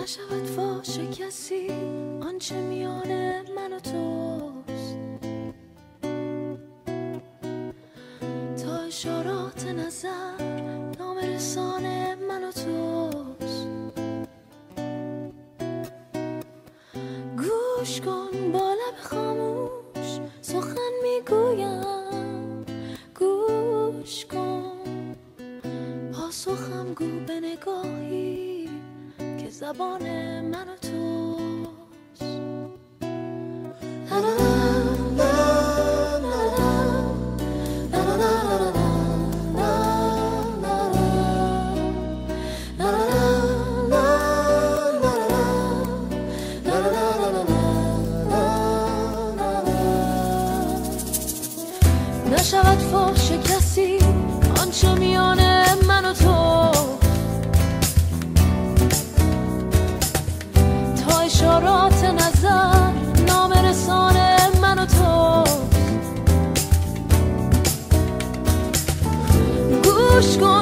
نشود فاش کسی آنچه میان من و توست، تا اشارات نظر نامرسان من و توست. گوش کن با لب خاموش سخن میگویم، گوش کن پاسخم گو به نگاهی که زبان من و توست. نشود فاش کسی آنچه میان من و تو، تا اشارات نظر نامرسان من و تو. گوش کن